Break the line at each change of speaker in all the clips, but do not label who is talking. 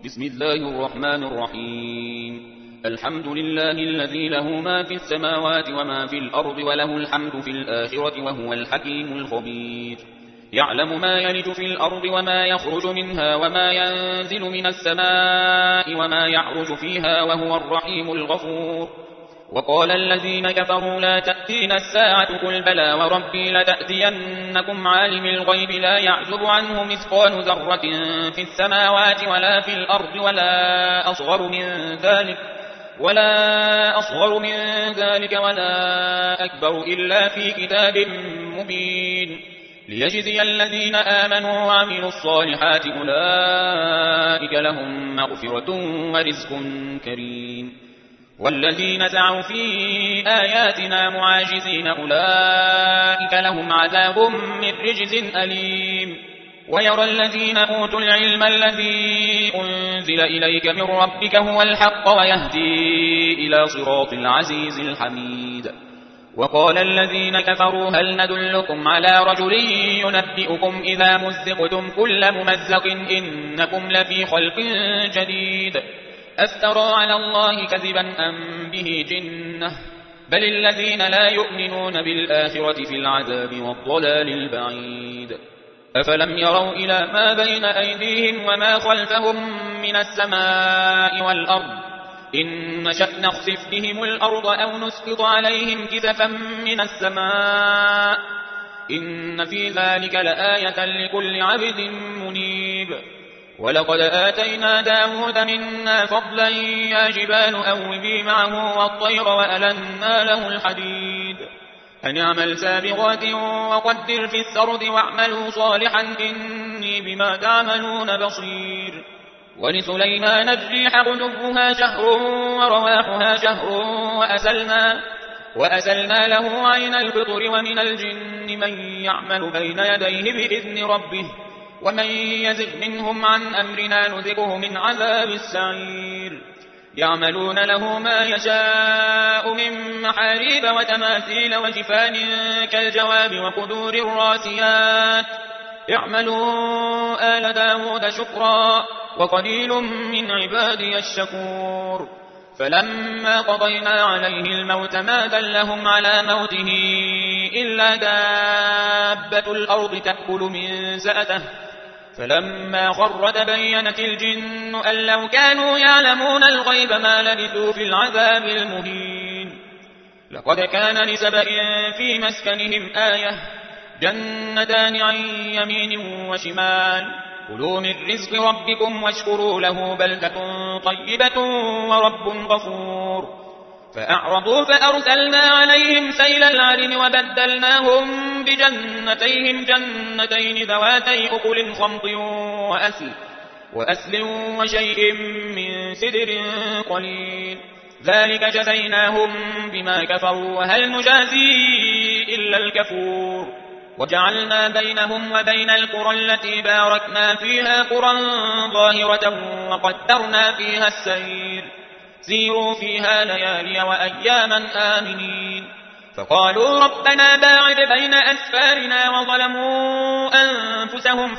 بسم الله الرحمن الرحيم. الحمد لله الذي له ما في السماوات وما في الأرض وله الحمد في الآخرة وهو الحكيم الخبير. يعلم ما يلج في الأرض وما يخرج منها وما ينزل من السماء وما يعرج فيها وهو الرحيم الغفور. وقال الذين كفروا لا تأتينا الساعة قل بلى وربي لتأتينكم عالم الغيب لا يعزب عنه مثقال ذرة في السماوات ولا في الأرض ولا أصغر من ذلك ولا أكبر إلا في كتاب مبين ليجزي الذين آمنوا وعملوا الصالحات أولئك لهم مغفرة ورزق كريم. والذين سعوا في آياتنا معاجزين أولئك لهم عذاب من رجز أليم. ويرى الذين أوتوا العلم الذي أنزل إليك من ربك هو الحق ويهدي إلى صراط العزيز الحميد. وقال الذين كفروا هل ندلكم على رجل ينبئكم إذا مزقتم كل ممزق إنكم لفي خلق جديد أفترى على الله كذبا أم به جنة بل الذين لا يؤمنون بالآخرة في العذاب والضلال البعيد. أفلم يروا إلى ما بين أيديهم وما خلفهم من السماء والأرض إن نشأ نخسف بهم الأرض أو نسقط عليهم كسفا من السماء إن في ذلك لآية لكل عبد منيب. ولقد آتينا داود منا فضلا يا جبال أوبي معه والطير وألنا له الحديد أن اعمل سابغات وقدر في السرد واعملوا صالحا إني بما تعملون بصير. ولسليمان الريح غدوها شهر ورواحها شهر وأسلنا له عين القطر ومن الجن من يعمل بين يديه بإذن ربه ومن يزغ منهم عن أمرنا نذقه من عذاب السعير. يعملون له ما يشاء من محاريب وتماثيل وجفان كالجواب وقدور الراسيات اعملوا آل داود شكرا وقليل من عبادي الشكور. فلما قضينا عليه الموت ما دلهم على موته إلا دابة الأرض تأكل من سأته فلما خر تبينت الجن أن لو كانوا يعلمون الغيب ما لبثوا في العذاب المهين. لقد كان لسبإ في مسكنهم آية جنتان عن يمين وشمال كلوا من رزق ربكم واشكروا له بلدة طيبة ورب غفور. فأعرضوا فأرسلنا عليهم سيل العرم وبدلناهم بجنتيهم جنتين ذواتي أكل خمط وأسل وشيء من سدر قليل ذلك جزيناهم بما كفروا وهل نجازي إلا الكفور. وجعلنا بينهم وبين القرى التي باركنا فيها قرى ظاهرة وقدرنا فيها السير سيروا فيها ليالي وأياما آمنين. فقالوا ربنا باعد بين أسفارنا وظلموا أنفسهم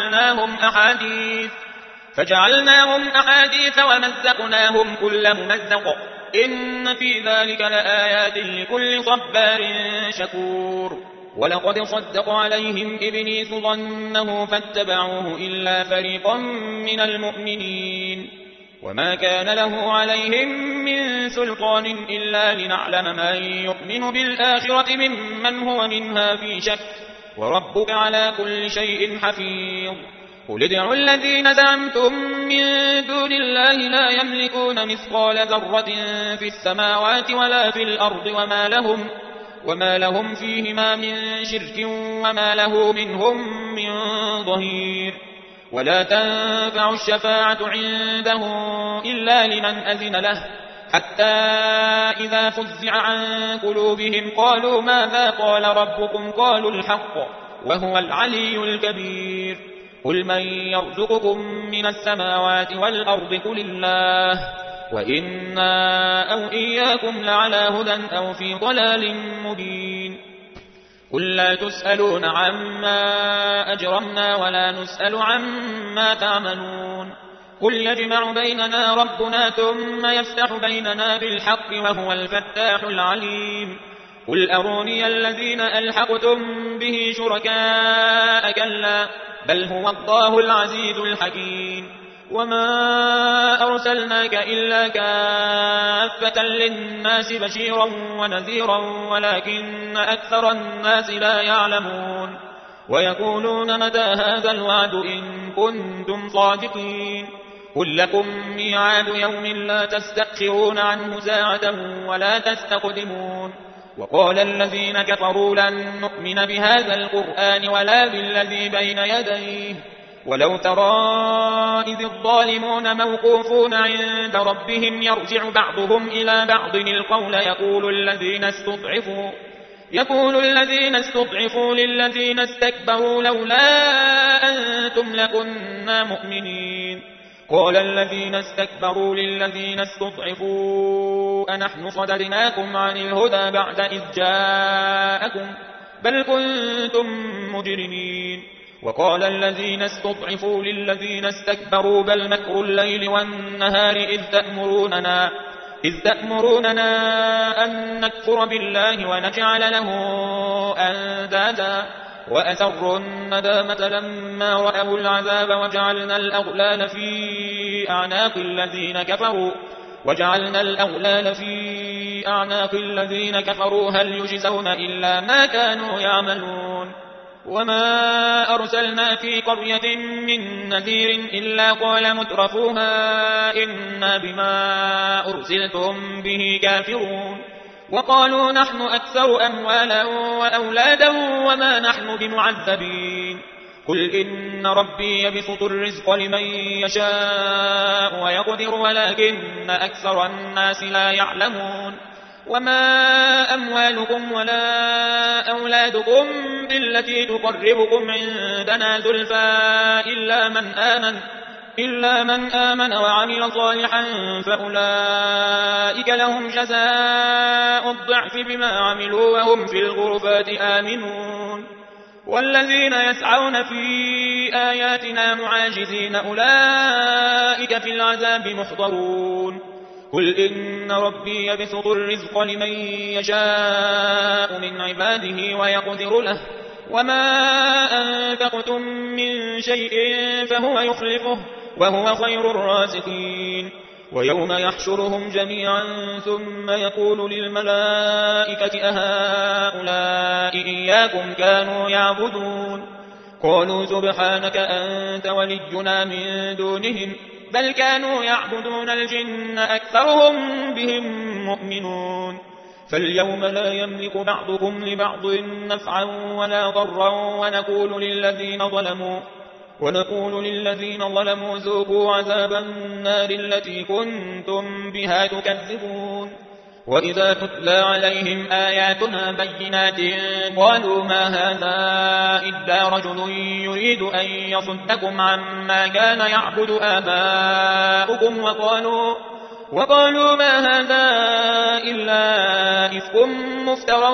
فجعلناهم أحاديث ومزقناهم كل ممزق إن في ذلك لآيات لكل صبار شكور. ولقد صدق عليهم إبليس ظنه فاتبعوه إلا فريقا من المؤمنين وما كان له عليهم من سلطان إلا لنعلم من يؤمن بالآخرة ممن هو منها في شك وربك على كل شيء حفيظ. قل ادعوا الذين زعمتم من دون الله لا يملكون مثقال ذرة في السماوات ولا في الأرض وما لهم فيهما من شرك وما له منهم من ظهير. ولا تنفع الشفاعة عنده إلا لمن أذن له حتى إذا فزع عن قلوبهم قالوا ماذا قال ربكم قالوا الحق وهو العلي الكبير. قل من يرزقكم من السماوات والأرض قل الله وإنا أو إياكم لعلى هدى أو في ضلال مبين. قل لا تسألون عما أجرمنا ولا نسأل عما تعملون قل يجمع بيننا ربنا ثم يفتح بيننا بالحق وهو الفتاح العليم قل أروني الذين ألحقتم به شركاء كلا بل هو الله العزيز الحكيم وما أرسلناك إلا كافة للناس بشيرا ونذيرا ولكن أكثر الناس لا يعلمون ويقولون متى هذا الوعد إن كنتم صادقين قل لكم ميعاد يوم لا تستأخرون عنه ساعة ولا تستقدمون وقال الذين كفروا لن نؤمن بهذا القرآن ولا بالذي بين يديه ولو ترى إذ الظالمون موقوفون عند ربهم يرجع بعضهم إلى بعض القول يقول الذين استضعفوا للذين استكبروا لولا أنتم لكنا مؤمنين قال الذين استكبروا للذين استضعفوا أنحن صددناكم عن الهدى بعد إذ جاءكم بل كنتم مجرمين وقال الذين استضعفوا للذين استكبروا بل مكر الليل والنهار إذ تأمروننا أن نكفر بالله ونجعل له أندادا وأسروا الندامة لما رأوا العذاب وجعلنا الأغلال في أعناق الذين كفروا هل يجزون إلا ما كانوا يعملون وما أرسلنا في قرية من نذير إلا قال مترفوها إنا بما أرسلتم به كافرون وقالوا نحن أكثر أموالا وأولادا وما نحن بمعذبين قل إن ربي يبسط الرزق لمن يشاء ويقدر ولكن أكثر الناس لا يعلمون وما أموالكم ولا أولادكم بالتي تقربكم عندنا زلفى إلا من آمن وعمل صالحا فأولئك لهم جزاء الضعف بما عملوا وهم في الغرفات آمنون والذين يسعون في آياتنا معاجزين أولئك في العذاب محضرون قل إن ربي يبسط الرزق لمن يشاء من عباده ويقدر له وما أنفقتم من شيء فهو يخلفه وهو خير الرازقين ويوم يحشرهم جميعا ثم يقول للملائكة أهؤلاء إياكم كانوا يعبدون قالوا سبحانك أنت ولينا من دونهم بل كانوا يعبدون الجن أكثرهم بهم مؤمنون فاليوم لا يملك بعضكم لبعض نفعا ولا ضرا ونقول للذين ظلموا ذوقوا عذاب النار التي كنتم بها تكذبون وإذا تتلى عليهم آياتنا بينات قالوا ما هذا إلا رجل يريد أن يصدكم عما كان يعبد آباؤكم وقالوا ما هذا إلا إفك مفترى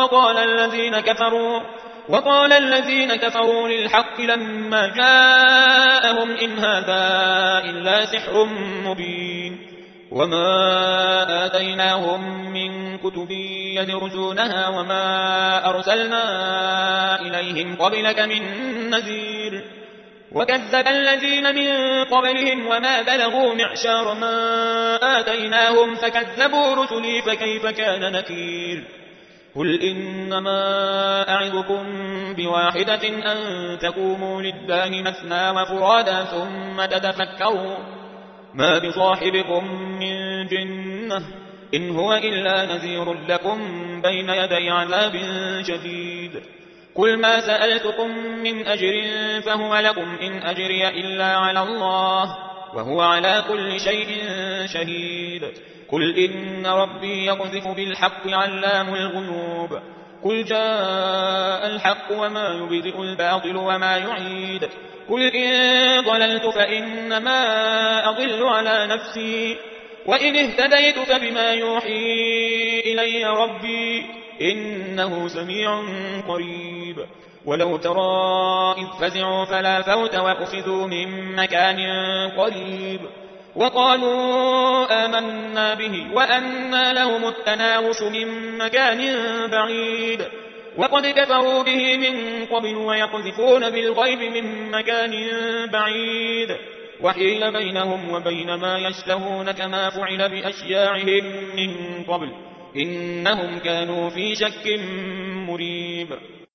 وقال الذين كفروا للحق لما جاءهم إن هذا إلا سحر مبين وما آتيناهم من كتب يدرسونها وما أرسلنا إليهم قبلك من نذير وكذب الذين من قبلهم وما بلغوا معشار ما آتيناهم فكذبوا رسلي فكيف كان نكير قل إنما أعظكم بواحدة أن تقوموا لله مثنى وفرادا ثم تتفكروا ما بصاحبكم من جنة إن هو إلا نذير لكم بين يدي عذاب شديد قل ما سألتكم من أجر فهو لكم إن أجري إلا على الله وهو على كل شيء شهيد قل إن ربي يقذف بالحق علام الغيوب قل جاء الحق وما يبدئ الباطل وما يعيد قل إن ضللت فإنما أضل على نفسي وإن اهتديت فبما يوحي إلي ربي إنه سميع قريب ولو ترى إذ فزعوا فلا فوت وأخذوا من مكان قريب وقالوا آمنا به وأنى لهم التناوش من مكان بعيد وقد كفروا به من قبل ويقذفون بالغيب من مكان بعيد وحيل بينهم وبين ما يشتهون كما فعل بأشياعهم من قبل إنهم كانوا في شك مريب.